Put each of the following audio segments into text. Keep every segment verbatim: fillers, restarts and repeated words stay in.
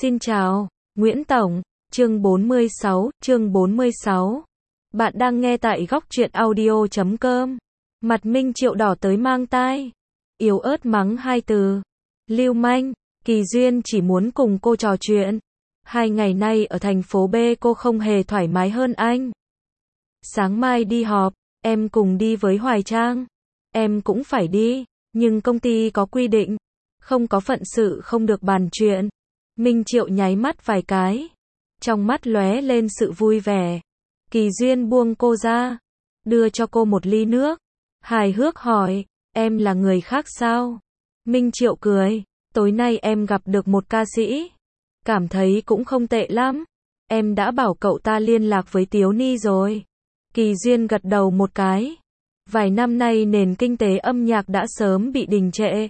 Xin chào, Nguyễn Tổng, chương bốn mươi sáu, chương bốn mươi sáu. Bạn đang nghe tại góc truyện audio chấm com. Mặt Minh Triệu đỏ tới mang tai. Yếu ớt mắng hai từ. Lưu manh, Kỳ Duyên chỉ muốn cùng cô trò chuyện. Hai ngày nay ở thành phố B cô không hề thoải mái hơn anh. Sáng mai đi họp, em cùng đi với Hoài Trang. Em cũng phải đi, nhưng công ty có quy định. Không có phận sự không được bàn chuyện. Minh Triệu nháy mắt vài cái. Trong mắt lóe lên sự vui vẻ. Kỳ Duyên buông cô ra. Đưa cho cô một ly nước. Hài hước hỏi, em là người khác sao? Minh Triệu cười, tối nay em gặp được một ca sĩ. Cảm thấy cũng không tệ lắm. Em đã bảo cậu ta liên lạc với Tiếu Ni rồi. Kỳ Duyên gật đầu một cái. Vài năm nay nền kinh tế âm nhạc đã sớm bị đình trệ.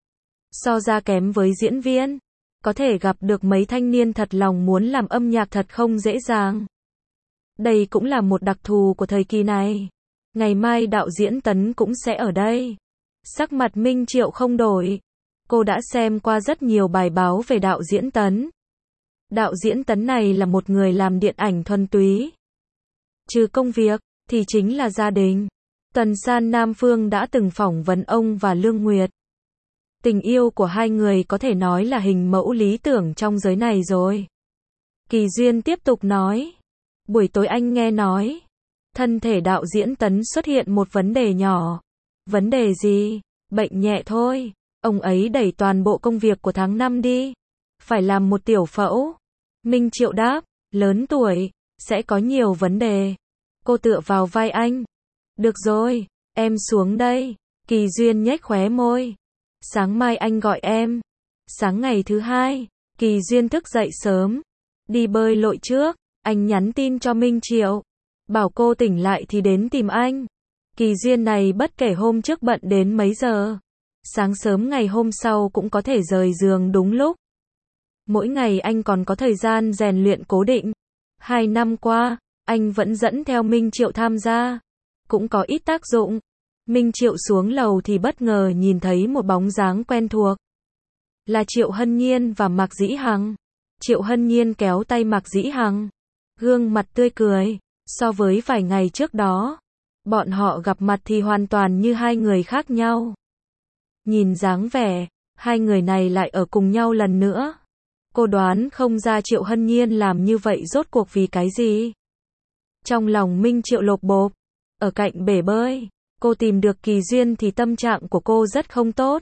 So ra kém với diễn viên. Có thể gặp được mấy thanh niên thật lòng muốn làm âm nhạc thật không dễ dàng. Đây cũng là một đặc thù của thời kỳ này. Ngày mai đạo diễn Tấn cũng sẽ ở đây. Sắc mặt Minh Triệu không đổi. Cô đã xem qua rất nhiều bài báo về đạo diễn Tấn. Đạo diễn Tấn này là một người làm điện ảnh thuần túy. Trừ công việc, thì chính là gia đình. Tuần San Nam Phương đã từng phỏng vấn ông và Lương Nguyệt. Tình yêu của hai người có thể nói là hình mẫu lý tưởng trong giới này rồi. Kỳ Duyên tiếp tục nói. Buổi tối anh nghe nói. Thân thể đạo diễn Tấn xuất hiện một vấn đề nhỏ. Vấn đề gì? Bệnh nhẹ thôi. Ông ấy đẩy toàn bộ công việc của tháng năm đi. Phải làm một tiểu phẫu. Minh Triệu đáp. Lớn tuổi. Sẽ có nhiều vấn đề. Cô tựa vào vai anh. Được rồi. Em xuống đây. Kỳ Duyên nhếch khóe môi. Sáng mai anh gọi em. Sáng ngày thứ hai, Kỳ Duyên thức dậy sớm. Đi bơi lội trước, anh nhắn tin cho Minh Triệu. Bảo cô tỉnh lại thì đến tìm anh. Kỳ Duyên này bất kể hôm trước bận đến mấy giờ. Sáng sớm ngày hôm sau cũng có thể rời giường đúng lúc. Mỗi ngày anh còn có thời gian rèn luyện cố định. Hai năm qua, anh vẫn dẫn theo Minh Triệu tham gia. Cũng có ít tác dụng. Minh Triệu xuống lầu thì bất ngờ nhìn thấy một bóng dáng quen thuộc. Là Triệu Hân Nhiên và Mạc Dĩ Hằng. Triệu Hân Nhiên kéo tay Mạc Dĩ Hằng. Gương mặt tươi cười. So với vài ngày trước đó, bọn họ gặp mặt thì hoàn toàn như hai người khác nhau. Nhìn dáng vẻ, hai người này lại ở cùng nhau lần nữa. Cô đoán không ra Triệu Hân Nhiên làm như vậy rốt cuộc vì cái gì. Trong lòng Minh Triệu lột bột. Ở cạnh bể bơi. Cô tìm được Kỳ Duyên thì tâm trạng của cô rất không tốt.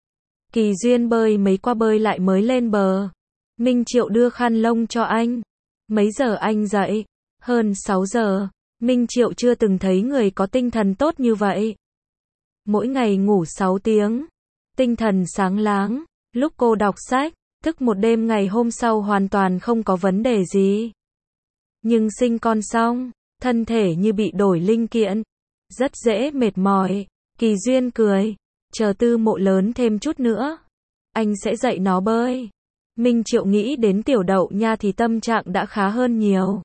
Kỳ Duyên bơi mấy qua bơi lại mới lên bờ. Minh Triệu đưa khăn lông cho anh. Mấy giờ anh dậy? Hơn sáu giờ. Minh Triệu chưa từng thấy người có tinh thần tốt như vậy. Mỗi ngày ngủ sáu tiếng. Tinh thần sáng láng. Lúc cô đọc sách, thức một đêm ngày hôm sau hoàn toàn không có vấn đề gì. Nhưng sinh con xong, thân thể như bị đổi linh kiện. Rất dễ mệt mỏi. Kỳ Duyên cười. Chờ Tư Mộ lớn thêm chút nữa. Anh sẽ dạy nó bơi. Minh Triệu nghĩ đến Tiểu Đậu Nha thì tâm trạng đã khá hơn nhiều.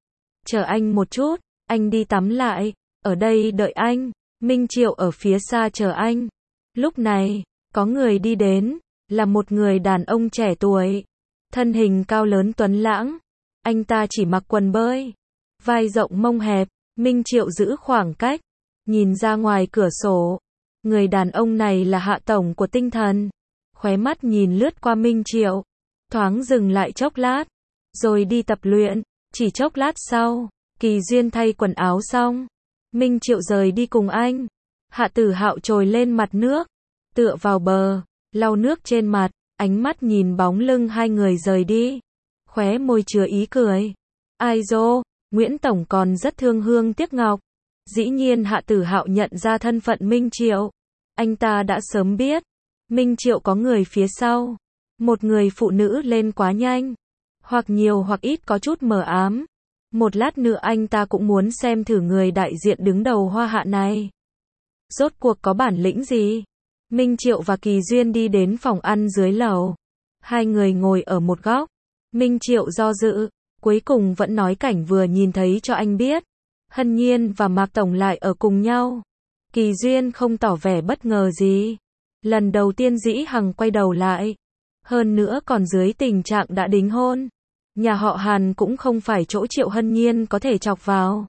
Chờ anh một chút. Anh đi tắm lại. Ở đây đợi anh. Minh Triệu ở phía xa chờ anh. Lúc này, có người đi đến. Là một người đàn ông trẻ tuổi. Thân hình cao lớn tuấn lãng. Anh ta chỉ mặc quần bơi. Vai rộng mông hẹp. Minh Triệu giữ khoảng cách. Nhìn ra ngoài cửa sổ. Người đàn ông này là hạ tổng của Tinh Thần. Khóe mắt nhìn lướt qua Minh Triệu. Thoáng dừng lại chốc lát. Rồi đi tập luyện. Chỉ chốc lát sau, Kỳ Duyên thay quần áo xong. Minh Triệu rời đi cùng anh. Hạ Tử Hạo trồi lên mặt nước. Tựa vào bờ. Lau nước trên mặt. Ánh mắt nhìn bóng lưng hai người rời đi. Khóe môi chứa ý cười. Ai dô, Nguyễn Tổng còn rất thương hương tiếc ngọc. Dĩ nhiên Hạ Tử Hạo nhận ra thân phận Minh Triệu. Anh ta đã sớm biết. Minh Triệu có người phía sau. Một người phụ nữ lên quá nhanh. Hoặc nhiều hoặc ít có chút mờ ám. Một lát nữa anh ta cũng muốn xem thử người đại diện đứng đầu Hoa Hạ này. Rốt cuộc có bản lĩnh gì? Minh Triệu và Kỳ Duyên đi đến phòng ăn dưới lầu. Hai người ngồi ở một góc. Minh Triệu do dự. Cuối cùng vẫn nói cảnh vừa nhìn thấy cho anh biết. Hân Nhiên và Mạc Tổng lại ở cùng nhau. Kỳ Duyên không tỏ vẻ bất ngờ gì. Lần đầu tiên Dĩ Hằng quay đầu lại. Hơn nữa còn dưới tình trạng đã đính hôn. Nhà họ Hàn cũng không phải chỗ Triệu Hân Nhiên có thể chọc vào.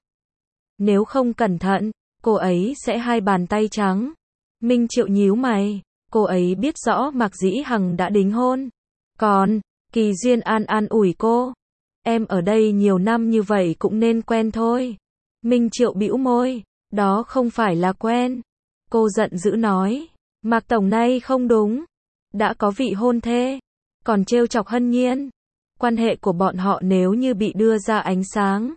Nếu không cẩn thận, cô ấy sẽ hai bàn tay trắng. Minh Triệu nhíu mày, cô ấy biết rõ Mạc Dĩ Hằng đã đính hôn. Còn, Kỳ Duyên an an ủi cô. Em ở đây nhiều năm như vậy cũng nên quen thôi. Minh Triệu bĩu môi, đó không phải là quen. Cô giận dữ nói, Mạc Tổng này không đúng. Đã có vị hôn thê, còn trêu chọc Hân Nhiên. Quan hệ của bọn họ nếu như bị đưa ra ánh sáng.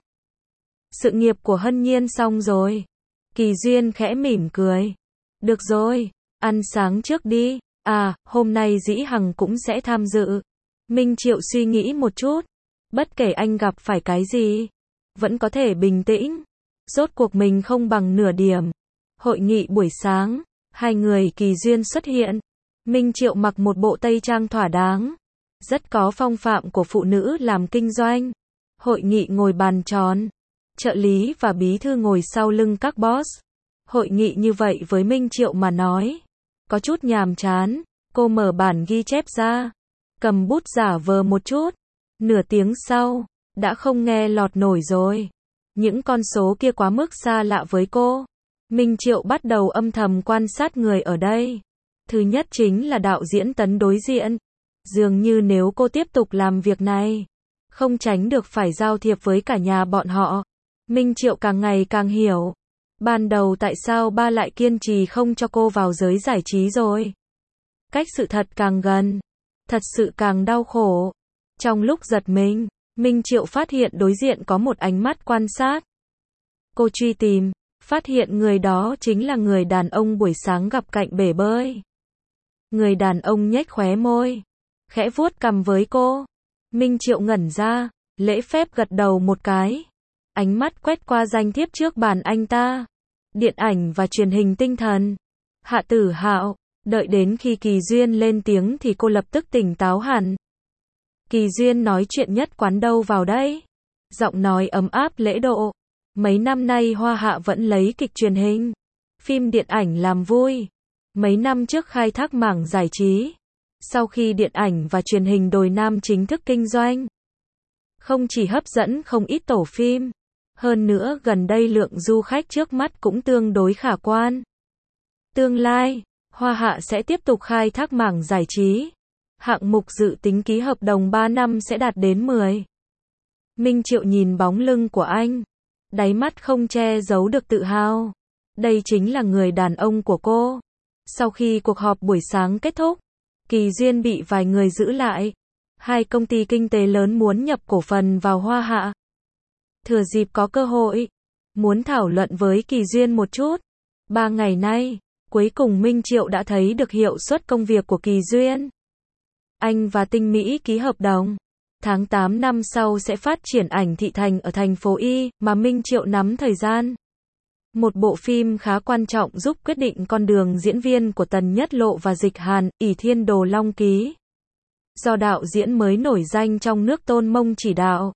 Sự nghiệp của Hân Nhiên xong rồi. Kỳ Duyên khẽ mỉm cười. Được rồi, ăn sáng trước đi. À, hôm nay Dĩ Hằng cũng sẽ tham dự. Minh Triệu suy nghĩ một chút. Bất kể anh gặp phải cái gì, vẫn có thể bình tĩnh. Rốt cuộc mình không bằng nửa điểm. Hội nghị buổi sáng, hai người Kỳ Duyên xuất hiện. Minh Triệu mặc một bộ tây trang thỏa đáng. Rất có phong phạm của phụ nữ làm kinh doanh. Hội nghị ngồi bàn tròn. Trợ lý và bí thư ngồi sau lưng các boss. Hội nghị như vậy với Minh Triệu mà nói, có chút nhàm chán. Cô mở bản ghi chép ra, cầm bút giả vờ một chút. Nửa tiếng sau, đã không nghe lọt nổi rồi. Những con số kia quá mức xa lạ với cô. Minh Triệu bắt đầu âm thầm quan sát người ở đây. Thứ nhất chính là đạo diễn Tấn đối diện. Dường như nếu cô tiếp tục làm việc này, không tránh được phải giao thiệp với cả nhà bọn họ. Minh Triệu càng ngày càng hiểu. Ban đầu tại sao ba lại kiên trì không cho cô vào giới giải trí rồi. Cách sự thật càng gần, thật sự càng đau khổ. Trong lúc giật mình, Minh Triệu phát hiện đối diện có một ánh mắt quan sát. Cô truy tìm, phát hiện người đó chính là người đàn ông buổi sáng gặp cạnh bể bơi. Người đàn ông nhếch khóe môi, khẽ vuốt cằm với cô. Minh Triệu ngẩn ra, lễ phép gật đầu một cái. Ánh mắt quét qua danh thiếp trước bàn anh ta. Điện ảnh và truyền hình tinh thần. Hạ Tử Hạo. Đợi đến khi Kỳ Duyên lên tiếng thì cô lập tức tỉnh táo hẳn. Kỳ Duyên nói chuyện nhất quán đâu vào đây. Giọng nói ấm áp lễ độ. Mấy năm nay Hoa Hạ vẫn lấy kịch truyền hình, phim điện ảnh làm vui. Mấy năm trước khai thác mảng giải trí. Sau khi điện ảnh và truyền hình đồi nam chính thức kinh doanh, không chỉ hấp dẫn không ít tổ phim, hơn nữa gần đây lượng du khách trước mắt cũng tương đối khả quan. Tương lai, Hoa Hạ sẽ tiếp tục khai thác mảng giải trí. Hạng mục dự tính ký hợp đồng ba năm sẽ đạt đến mười. Minh Triệu nhìn bóng lưng của anh, đáy mắt không che giấu được tự hào. Đây chính là người đàn ông của cô. Sau khi cuộc họp buổi sáng kết thúc, Kỳ Duyên bị vài người giữ lại. Hai công ty kinh tế lớn muốn nhập cổ phần vào Hoa Hạ. Thừa dịp có cơ hội, muốn thảo luận với Kỳ Duyên một chút. Ba ngày nay, cuối cùng Minh Triệu đã thấy được hiệu suất công việc của Kỳ Duyên. Anh và Tinh Mỹ ký hợp đồng. Tháng tám năm sau sẽ phát triển ảnh thị thành ở thành phố Y, mà Minh Triệu nắm thời gian. Một bộ phim khá quan trọng giúp quyết định con đường diễn viên của Tần Nhất Lộ và Dịch Hàn, ỷ Thiên Đồ Long ký. Do đạo diễn mới nổi danh trong nước Tôn Mông chỉ đạo.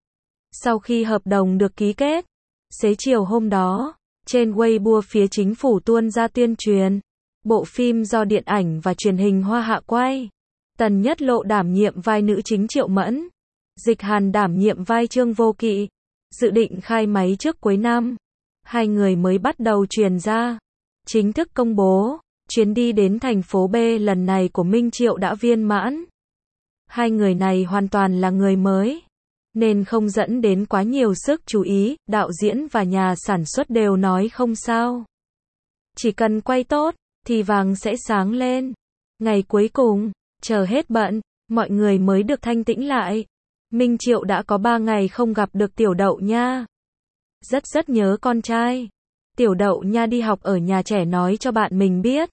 Sau khi hợp đồng được ký kết, xế chiều hôm đó, trên Weibo phía chính phủ tuôn ra tuyên truyền. Bộ phim do điện ảnh và truyền hình Hoa Hạ quay. Tần Nhất Lộ đảm nhiệm vai nữ chính Triệu Mẫn. Dịch Hàn đảm nhiệm vai Trương Vô Kỵ. Dự định khai máy trước cuối năm. Hai người mới bắt đầu truyền ra. Chính thức công bố, chuyến đi đến thành phố B lần này của Minh Triệu đã viên mãn. Hai người này hoàn toàn là người mới, nên không dẫn đến quá nhiều sức chú ý, đạo diễn và nhà sản xuất đều nói không sao. Chỉ cần quay tốt, thì vàng sẽ sáng lên. Ngày cuối cùng, chờ hết bận, mọi người mới được thanh tĩnh lại. Minh Triệu đã có ba ngày không gặp được Tiểu Đậu Nha. Rất rất nhớ con trai. Tiểu Đậu Nha đi học ở nhà trẻ nói cho bạn mình biết.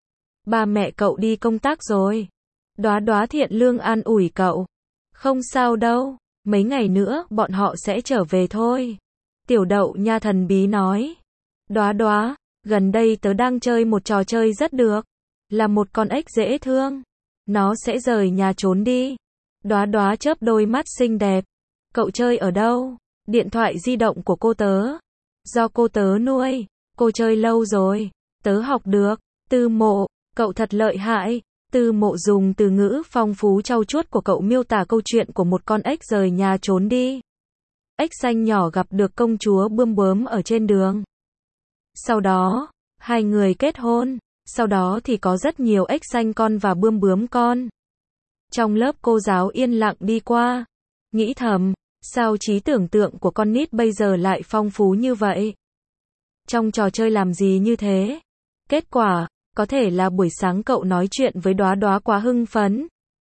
Ba mẹ cậu đi công tác rồi. Đóa Đóa thiện lương an ủi cậu. Không sao đâu, mấy ngày nữa bọn họ sẽ trở về thôi. Tiểu Đậu Nha thần bí nói. Đóa Đóa, gần đây tớ đang chơi một trò chơi rất được. Là một con ếch dễ thương. Nó sẽ rời nhà trốn đi. Đóa Đóa chớp đôi mắt xinh đẹp. Cậu chơi ở đâu? Điện thoại di động của cô tớ. Do cô tớ nuôi. Cô chơi lâu rồi. Tớ học được. Tư Mộ, cậu thật lợi hại. Tư Mộ dùng từ ngữ phong phú trau chuốt của cậu miêu tả câu chuyện của một con ếch rời nhà trốn đi. Ếch xanh nhỏ gặp được công chúa Bươm Bướm ở trên đường. Sau đó, hai người kết hôn, sau đó thì có rất nhiều ếch xanh con và bươm bướm con. Trong lớp cô giáo yên lặng đi qua, nghĩ thầm, sao trí tưởng tượng của con nít bây giờ lại phong phú như vậy? Trong trò chơi làm gì như thế? Kết quả, có thể là buổi sáng cậu nói chuyện với Đóa Đóa quá hưng phấn.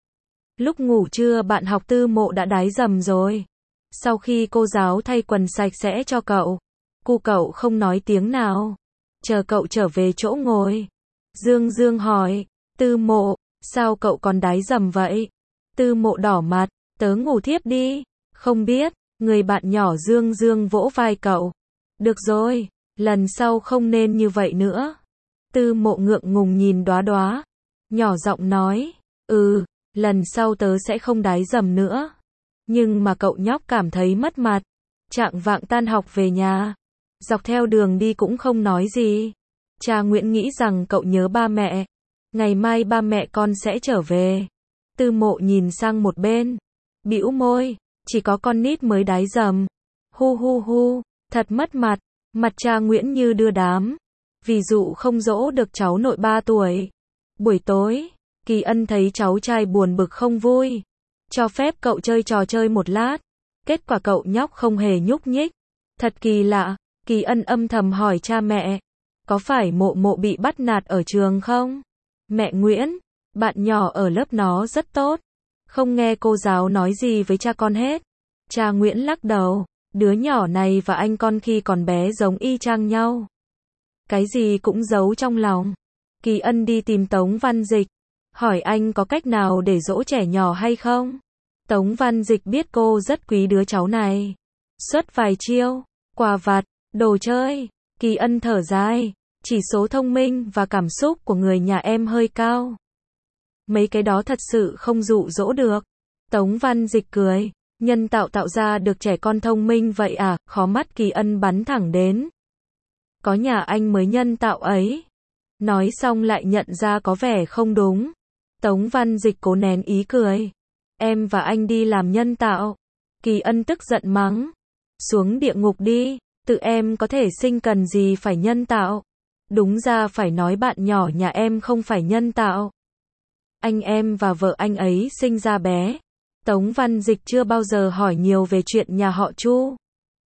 Lúc ngủ trưa bạn học Tư Mộ đã đái dầm rồi. Sau khi cô giáo thay quần sạch sẽ cho cậu, cu cậu không nói tiếng nào. Chờ cậu trở về chỗ ngồi. Dương Dương hỏi, Tư Mộ, sao cậu còn đái dầm vậy? Tư Mộ đỏ mặt, tớ ngủ thiếp đi. Không biết, người bạn nhỏ Dương Dương vỗ vai cậu. Được rồi, lần sau không nên như vậy nữa. Tư Mộ ngượng ngùng nhìn Đóa Đóa, nhỏ giọng nói, ừ, lần sau tớ sẽ không đái dầm nữa. Nhưng mà cậu nhóc cảm thấy mất mặt. Chạng vạng tan học về nhà, dọc theo đường đi cũng không nói gì. Cha Nguyễn nghĩ rằng cậu nhớ ba mẹ. Ngày mai ba mẹ con sẽ trở về. Tư Mộ nhìn sang một bên, bĩu môi, chỉ có con nít mới đái dầm. Hu hu hu, thật mất mặt. Mặt cha Nguyễn như đưa đám. Vì dụ không dỗ được cháu nội ba tuổi. Buổi tối, Kỳ Ân thấy cháu trai buồn bực không vui, cho phép cậu chơi trò chơi một lát. Kết quả cậu nhóc không hề nhúc nhích. Thật kỳ lạ. Kỳ Ân âm thầm hỏi cha mẹ, có phải Mộ Mộ bị bắt nạt ở trường không? Mẹ Nguyễn, bạn nhỏ ở lớp nó rất tốt, không nghe cô giáo nói gì với cha con hết. Cha Nguyễn lắc đầu, đứa nhỏ này và anh con khi còn bé giống y chang nhau. Cái gì cũng giấu trong lòng. Kỳ Ân đi tìm Tống Văn Dịch, hỏi anh có cách nào để dỗ trẻ nhỏ hay không? Tống Văn Dịch biết cô rất quý đứa cháu này. Xuất vài chiêu, quà vặt, đồ chơi. Kỳ Ân thở dài, chỉ số thông minh và cảm xúc của người nhà em hơi cao. Mấy cái đó thật sự không dụ dỗ được. Tống Văn Dịch cười, nhân tạo tạo ra được trẻ con thông minh vậy à? Khó mắt Kỳ Ân bắn thẳng đến. Có nhà anh mới nhân tạo ấy. Nói xong lại nhận ra có vẻ không đúng. Tống Văn Dịch cố nén ý cười. Em và anh đi làm nhân tạo. Kỳ Ân tức giận mắng. Xuống địa ngục đi, tự em có thể sinh cần gì phải nhân tạo. Đúng ra phải nói bạn nhỏ nhà em không phải nhân tạo. Anh em và vợ anh ấy sinh ra bé. Tống Văn Dịch chưa bao giờ hỏi nhiều về chuyện nhà họ Chu.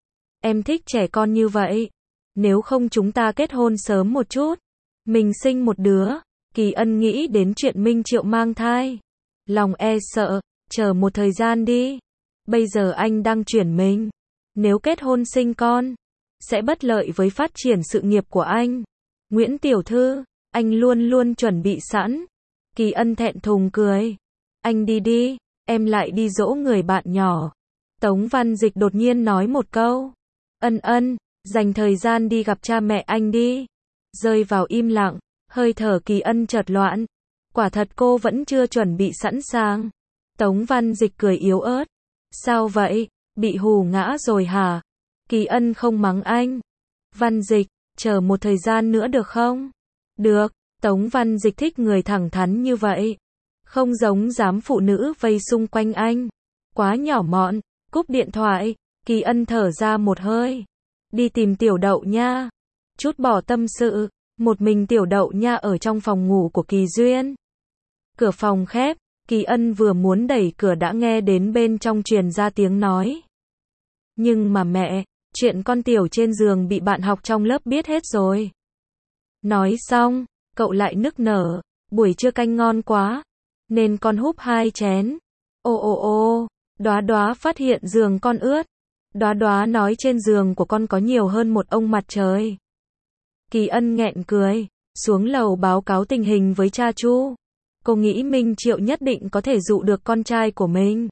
Em thích trẻ con như vậy. Nếu không chúng ta kết hôn sớm một chút. Mình sinh một đứa. Kỳ Ân nghĩ đến chuyện Minh Triệu mang thai. Lòng e sợ, chờ một thời gian đi. Bây giờ anh đang chuyển mình. Nếu kết hôn sinh con, sẽ bất lợi với phát triển sự nghiệp của anh. Nguyễn tiểu thư, anh luôn luôn chuẩn bị sẵn. Kỳ Ân thẹn thùng cười. Anh đi đi, em lại đi dỗ người bạn nhỏ. Tống Văn Dịch đột nhiên nói một câu. Ân ân, dành thời gian đi gặp cha mẹ anh đi. Rơi vào im lặng, hơi thở Kỳ Ân chợt loạn. Quả thật cô vẫn chưa chuẩn bị sẵn sàng. Tống Văn Dịch cười yếu ớt. Sao vậy, bị hù ngã rồi hả? Kỳ Ân không mắng anh. Văn Dịch, chờ một thời gian nữa được không? Được, Tống Văn Dịch thích người thẳng thắn như vậy. Không giống dám phụ nữ vây xung quanh anh. Quá nhỏ mọn, cúp điện thoại, Kỳ Ân thở ra một hơi. Đi tìm Tiểu Đậu nha. Chút bỏ tâm sự, một mình Tiểu Đậu nha ở trong phòng ngủ của Kỳ Duyên. Cửa phòng khép, Kỳ Ân vừa muốn đẩy cửa đã nghe đến bên trong truyền ra tiếng nói. Nhưng mà mẹ, chuyện con Tiểu trên giường bị bạn học trong lớp biết hết rồi. Nói xong, cậu lại nức nở, buổi trưa canh ngon quá, nên con húp hai chén. Ô ô ô, Đóa Đóa phát hiện giường con ướt. Đóa Đóa nói trên giường của con có nhiều hơn một ông mặt trời. Kỳ Ân nghẹn cười, xuống lầu báo cáo tình hình với cha Chu. Cô nghĩ Minh Triệu nhất định có thể dụ được con trai của mình.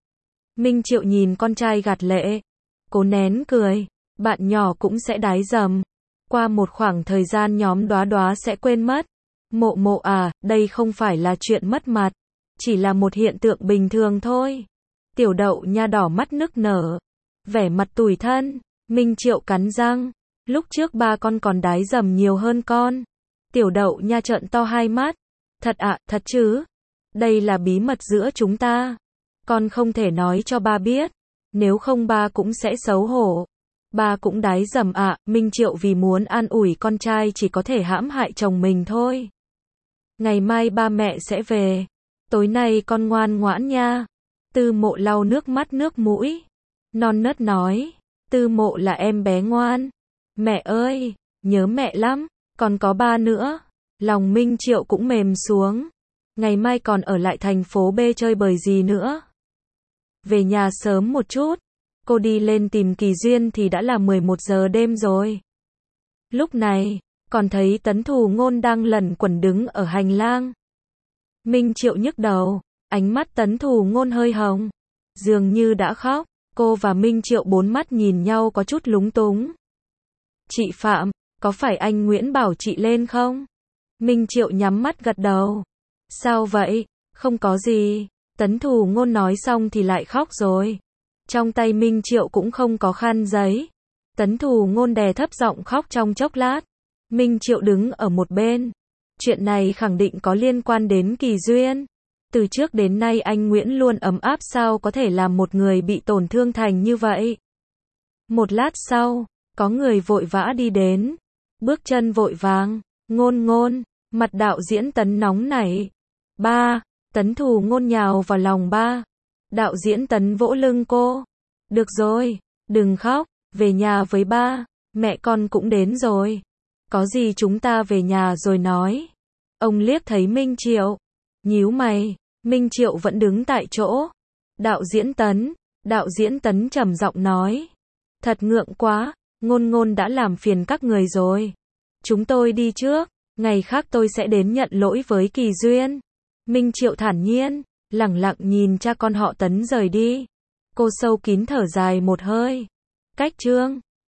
Minh Triệu nhìn con trai gạt lệ. Cố nén cười, bạn nhỏ cũng sẽ đái dầm. Qua một khoảng thời gian nhóm Đóa Đóa sẽ quên mất. Mộ Mộ à, đây không phải là chuyện mất mặt. Chỉ là một hiện tượng bình thường thôi. Tiểu Đậu nha đỏ mắt nức nở. Vẻ mặt tủi thân. Minh Triệu cắn răng. Lúc trước ba con còn đái dầm nhiều hơn con. Tiểu Đậu nha trợn to hai mắt. Thật ạ, thật chứ? Đây là bí mật giữa chúng ta. Con không thể nói cho ba biết. Nếu không ba cũng sẽ xấu hổ. Ba cũng đái dầm ạ, Minh Triệu vì muốn an ủi con trai chỉ có thể hãm hại chồng mình thôi. Ngày mai ba mẹ sẽ về. Tối nay con ngoan ngoãn nha. Tư Mộ lau nước mắt nước mũi. Non nớt nói. Tư Mộ là em bé ngoan. Mẹ ơi, nhớ mẹ lắm. Còn có ba nữa. Lòng Minh Triệu cũng mềm xuống. Ngày mai còn ở lại thành phố B chơi bời gì nữa. Về nhà sớm một chút. Cô đi lên tìm Kỳ Duyên thì đã là mười một giờ đêm rồi. Lúc này, còn thấy Tấn Thù Ngôn đang lẩn quẩn đứng ở hành lang. Minh Triệu nhức đầu, ánh mắt Tấn Thù Ngôn hơi hồng. Dường như đã khóc, cô và Minh Triệu bốn mắt nhìn nhau có chút lúng túng. Chị Phạm, có phải anh Nguyễn bảo chị lên không? Minh Triệu nhắm mắt gật đầu. Sao vậy? Không có gì. Tấn Thù Ngôn nói xong thì lại khóc rồi. Trong tay Minh Triệu cũng không có khăn giấy. Tấn Thù Ngôn đè thấp giọng khóc trong chốc lát. Minh Triệu đứng ở một bên. Chuyện này khẳng định có liên quan đến Kỳ Duyên. Từ trước đến nay anh Nguyễn luôn ấm áp, sao có thể làm một người bị tổn thương thành như vậy. Một lát sau, có người vội vã đi đến. Bước chân vội vàng. Ngôn ngôn, mặt đạo diễn Tấn nóng nảy. Ba, Tấn Thù Ngôn nhào vào lòng ba. Đạo diễn Tấn vỗ lưng cô. Được rồi, đừng khóc, về nhà với ba, mẹ con cũng đến rồi. Có gì chúng ta về nhà rồi nói. Ông liếc thấy Minh Triệu. Nhíu mày, Minh Triệu vẫn đứng tại chỗ. Đạo diễn Tấn, đạo diễn Tấn trầm giọng nói. Thật ngượng quá, Ngôn ngôn đã làm phiền các người rồi. Chúng tôi đi trước, ngày khác tôi sẽ đến nhận lỗi với Kỳ Duyên. Minh Triệu thản nhiên, lẳng lặng nhìn cha con họ Tấn rời đi. Cô sâu kín thở dài một hơi. Cách chương